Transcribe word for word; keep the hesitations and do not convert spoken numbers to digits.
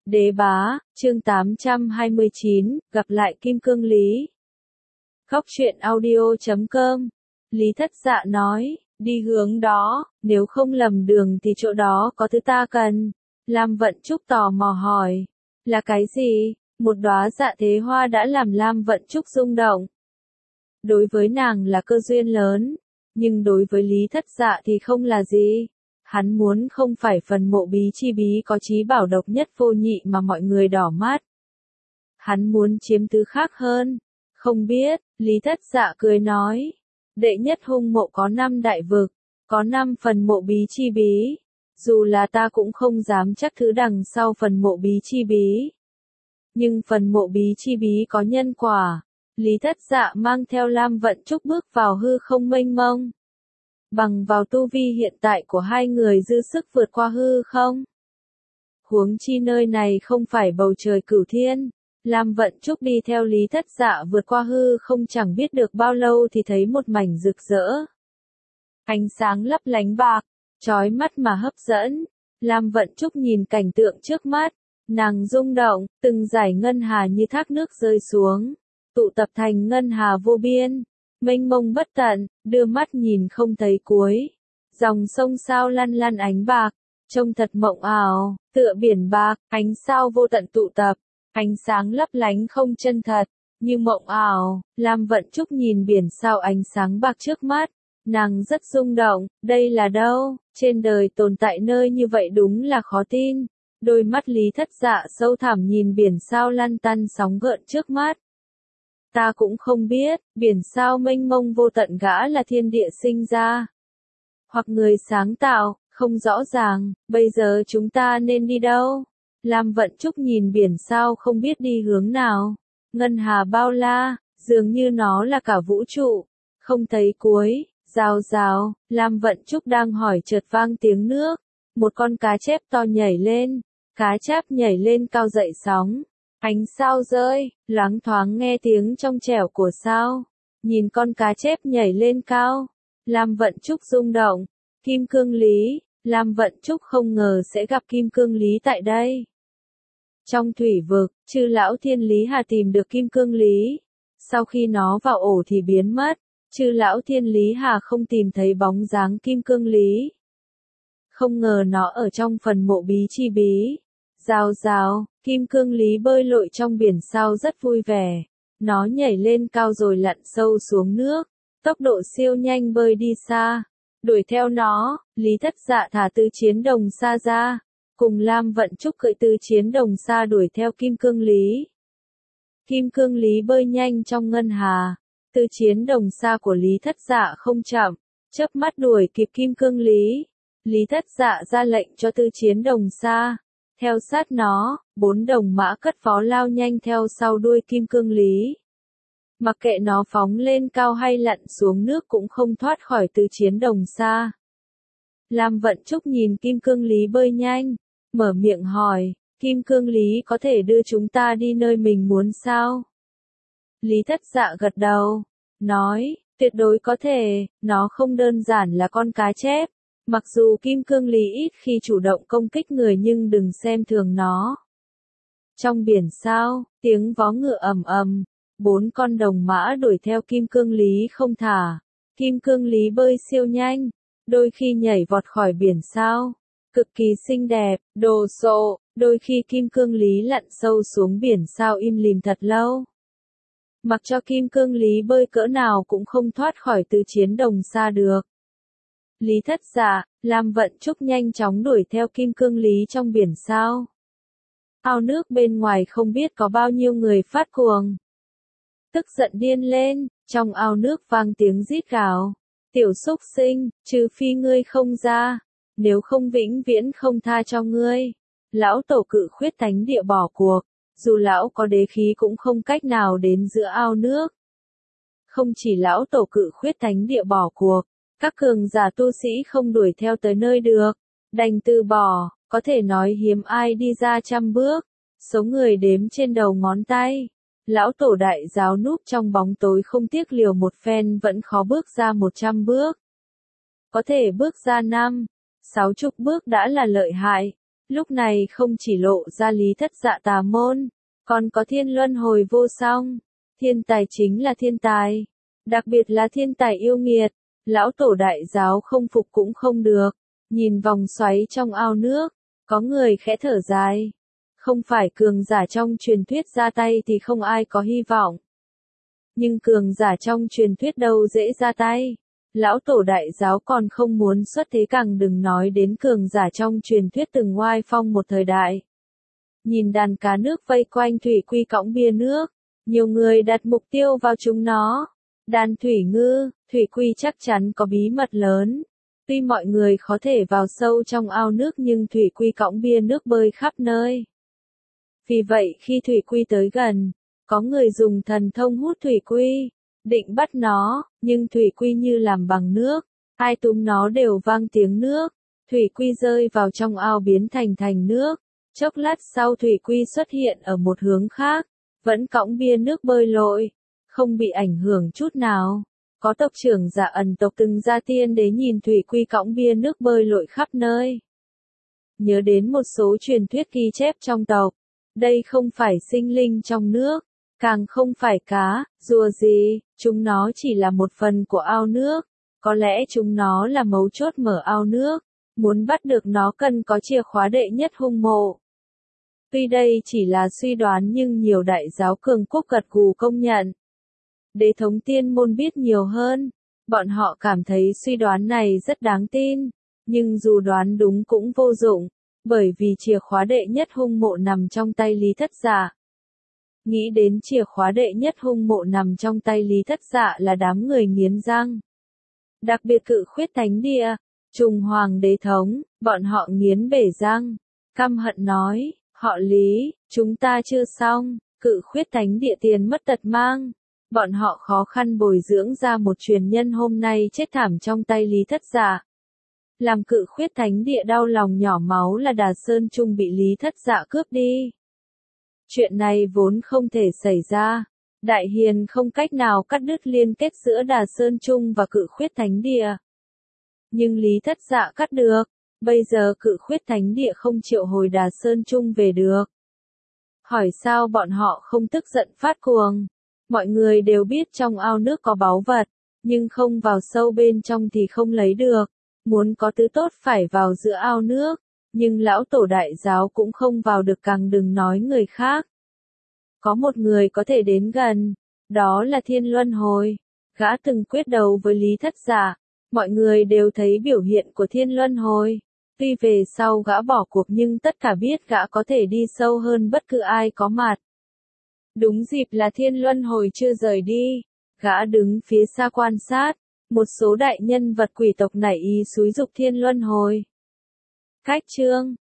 Đế bá, chương tám trăm hai mươi chín, gặp lại Kim Cương Lý. Góc truyện audio chấm com. Lý Thất Dạ nói, đi hướng đó, nếu không lầm đường thì chỗ đó có thứ ta cần. Lam Vận Trúc tò mò hỏi, là cái gì? Một đóa dạ thế hoa đã làm Lam Vận Trúc rung động. Đối với nàng là cơ duyên lớn, nhưng đối với Lý Thất Dạ thì không là gì. Hắn muốn không phải phần mộ bí chi bí có chí bảo độc nhất vô nhị mà mọi người đỏ mắt. Hắn muốn chiếm thứ khác hơn. Không biết, Lý Thất Dạ cười nói. Đệ nhất hung mộ có năm đại vực, có năm phần mộ bí chi bí. Dù là ta cũng không dám chắc thứ đằng sau phần mộ bí chi bí. Nhưng phần mộ bí chi bí có nhân quả. Lý Thất Dạ mang theo Lam Vận Trúc bước vào hư không mênh mông. Bằng vào tu vi hiện tại của hai người dư sức vượt qua hư không. Huống chi nơi này không phải bầu trời cửu thiên. Lam Vận Trúc đi theo Lý Thất Dạ vượt qua hư không chẳng biết được bao lâu thì thấy một mảnh rực rỡ. Ánh sáng lấp lánh bạc, chói mắt mà hấp dẫn. Lam Vận Trúc nhìn cảnh tượng trước mắt, nàng rung động, từng dải ngân hà như thác nước rơi xuống, tụ tập thành ngân hà vô biên. Mênh mông bất tận, đưa mắt nhìn không thấy cuối. Dòng sông sao lăn lăn ánh bạc, trông thật mộng ảo, tựa biển bạc, ánh sao vô tận tụ tập, ánh sáng lấp lánh không chân thật, như mộng ảo. Lam Vận Trúc nhìn biển sao ánh sáng bạc trước mắt, nàng rất rung động, đây là đâu? Trên đời tồn tại nơi như vậy đúng là khó tin. Đôi mắt Lý Thất Dạ sâu thẳm nhìn biển sao lăn tăn sóng gợn trước mắt. Ta cũng không biết, biển sao mênh mông vô tận gã là thiên địa sinh ra. Hoặc người sáng tạo, không rõ ràng, bây giờ chúng ta nên đi đâu? Lam Vận Trúc nhìn biển sao không biết đi hướng nào. Ngân hà bao la, dường như nó là cả vũ trụ. Không thấy cuối, rào rào, Lam Vận Trúc đang hỏi chợt vang tiếng nước. Một con cá chép to nhảy lên, cá chép nhảy lên cao dậy sóng. Ánh sao rơi, loáng thoáng nghe tiếng trong trẻo của sao. Nhìn con cá chép nhảy lên cao. Lam Vận Trúc rung động. Kim Cương Lý, Lam Vận Trúc không ngờ sẽ gặp Kim Cương Lý tại đây. Trong thủy vực, chư lão thiên lý hà tìm được Kim Cương Lý. Sau khi nó vào ổ thì biến mất. Chư lão thiên lý hà không tìm thấy bóng dáng Kim Cương Lý. Không ngờ nó ở trong phần mộ bí chi bí. Rào rào, Kim Cương Lý bơi lội trong biển sao rất vui vẻ. Nó nhảy lên cao rồi lặn sâu xuống nước. Tốc độ siêu nhanh bơi đi xa. Đuổi theo nó, Lý Thất Dạ thả Tư Chiến Đồng Sa ra. Cùng Lam Vận Trúc cưỡi Tư Chiến Đồng Sa đuổi theo Kim Cương Lý. Kim Cương Lý bơi nhanh trong ngân hà. Tư Chiến Đồng Sa của Lý Thất Dạ không chậm, chớp mắt đuổi kịp Kim Cương Lý. Lý Thất Dạ ra lệnh cho Tư Chiến Đồng Sa. Theo sát nó, bốn đồng mã cất phó lao nhanh theo sau đuôi Kim Cương Lý. Mặc kệ nó phóng lên cao hay lặn xuống nước cũng không thoát khỏi Tư Chiến Đồng Sa. Lam Vận Trúc nhìn Kim Cương Lý bơi nhanh, mở miệng hỏi, Kim Cương Lý có thể đưa chúng ta đi nơi mình muốn sao? Lý Thất Dạ gật đầu, nói, tuyệt đối có thể, nó không đơn giản là con cá chép. Mặc dù Kim Cương Lý ít khi chủ động công kích người nhưng đừng xem thường nó. Trong biển sao, tiếng vó ngựa ầm ầm, bốn con đồng mã đuổi theo Kim Cương Lý không thả. Kim Cương Lý bơi siêu nhanh, đôi khi nhảy vọt khỏi biển sao, cực kỳ xinh đẹp, đồ sộ, đôi khi Kim Cương Lý lặn sâu xuống biển sao im lìm thật lâu. Mặc cho Kim Cương Lý bơi cỡ nào cũng không thoát khỏi Tư Chiến Đồng Sa được. Lý Thất Dạ, Lam Vận Trúc nhanh chóng đuổi theo Kim Cương Lý trong biển sao. Ao nước bên ngoài không biết có bao nhiêu người phát cuồng. Tức giận điên lên, trong ao nước vang tiếng rít gào. Tiểu súc sinh, trừ phi ngươi không ra, nếu không vĩnh viễn không tha cho ngươi. Lão tổ cự khuyết thánh địa bỏ cuộc, dù lão có đế khí cũng không cách nào đến giữa ao nước. Không chỉ lão tổ cự khuyết thánh địa bỏ cuộc, các cường giả tu sĩ không đuổi theo tới nơi được, đành từ bỏ, có thể nói hiếm ai đi ra trăm bước, số người đếm trên đầu ngón tay. Lão tổ đại giáo núp trong bóng tối không tiếc liều một phen vẫn khó bước ra một trăm bước. Có thể bước ra năm, sáu chục bước đã là lợi hại, Lúc này không chỉ lộ ra Lý Thất Dạ tà môn, còn có thiên luân hồi vô song. Thiên tài chính là thiên tài, đặc biệt là thiên tài yêu nghiệt, lão tổ đại giáo không phục cũng không được. Nhìn vòng xoáy trong ao nước, có người khẽ thở dài. Không phải cường giả trong truyền thuyết ra tay thì không ai có hy vọng. Nhưng cường giả trong truyền thuyết đâu dễ ra tay. Lão tổ đại giáo còn không muốn xuất thế, càng đừng nói đến cường giả trong truyền thuyết từng oai phong một thời đại. Nhìn đàn cá nước vây quanh thủy quy cõng bia nước, nhiều người đặt mục tiêu vào chúng nó. Đàn thủy ngư, thủy quy chắc chắn có bí mật lớn. Tuy mọi người khó thể vào sâu trong ao nước nhưng thủy quy cõng bia nước bơi khắp nơi. Vì vậy khi thủy quy tới gần, có người dùng thần thông hút thủy quy, định bắt nó, nhưng thủy quy như làm bằng nước, ai túm nó đều vang tiếng nước, thủy quy rơi vào trong ao biến thành thành nước. Chốc lát sau thủy quy xuất hiện ở một hướng khác, vẫn cõng bia nước bơi lội, không bị ảnh hưởng chút nào. Có tộc trưởng Dạ Ẩn tộc từng ra tiên đế nhìn thủy quy cõng bia nước bơi lội khắp nơi. Nhớ đến một số truyền thuyết ghi chép trong tộc, đây không phải sinh linh trong nước, càng không phải cá, rùa gì, chúng nó chỉ là một phần của ao nước, có lẽ chúng nó là mấu chốt mở ao nước, muốn bắt được nó cần có chìa khóa đệ nhất hung mộ. Tuy đây chỉ là suy đoán nhưng nhiều đại giáo cường quốc gật gù công nhận. Đế thống tiên môn biết nhiều hơn, bọn họ cảm thấy suy đoán này rất đáng tin, nhưng dù đoán đúng cũng vô dụng, bởi vì chìa khóa đệ nhất hung mộ nằm trong tay Lý Thất Dạ. Nghĩ đến chìa khóa đệ nhất hung mộ nằm trong tay Lý Thất Dạ là đám người nghiến răng. Đặc biệt Cự Khuyết Thánh Địa, Trùng Hoàng Đế Thống, bọn họ nghiến bể răng, căm hận nói, họ Lý, chúng ta chưa xong, Cự Khuyết Thánh Địa tiền mất tật mang. Bọn họ khó khăn bồi dưỡng ra một truyền nhân hôm nay chết thảm trong tay Lý Thất Dạ. Làm Cự Khuyết Thánh Địa đau lòng nhỏ máu là Đà Sơn Trung bị Lý Thất Dạ cướp đi. Chuyện này vốn không thể xảy ra. Đại Hiền không cách nào cắt đứt liên kết giữa Đà Sơn Trung và Cự Khuyết Thánh Địa. Nhưng Lý Thất Dạ cắt được. Bây giờ Cự Khuyết Thánh Địa không triệu hồi Đà Sơn Trung về được. Hỏi sao bọn họ không tức giận phát cuồng. Mọi người đều biết trong ao nước có báu vật, nhưng không vào sâu bên trong thì không lấy được. Muốn có thứ tốt phải vào giữa ao nước, nhưng lão tổ đại giáo cũng không vào được, càng đừng nói người khác. Có một người có thể đến gần, đó là Thiên Luân Hồi. Gã từng quyết đấu với Lý Thất Dạ, mọi người đều thấy biểu hiện của Thiên Luân Hồi. Tuy về sau gã bỏ cuộc nhưng tất cả biết gã có thể đi sâu hơn bất cứ ai có mặt. Đúng dịp là Thiên Luân Hồi chưa rời đi, gã đứng phía xa quan sát, một số đại nhân vật quỷ tộc nảy ý xúi giục Thiên Luân Hồi. Cách chương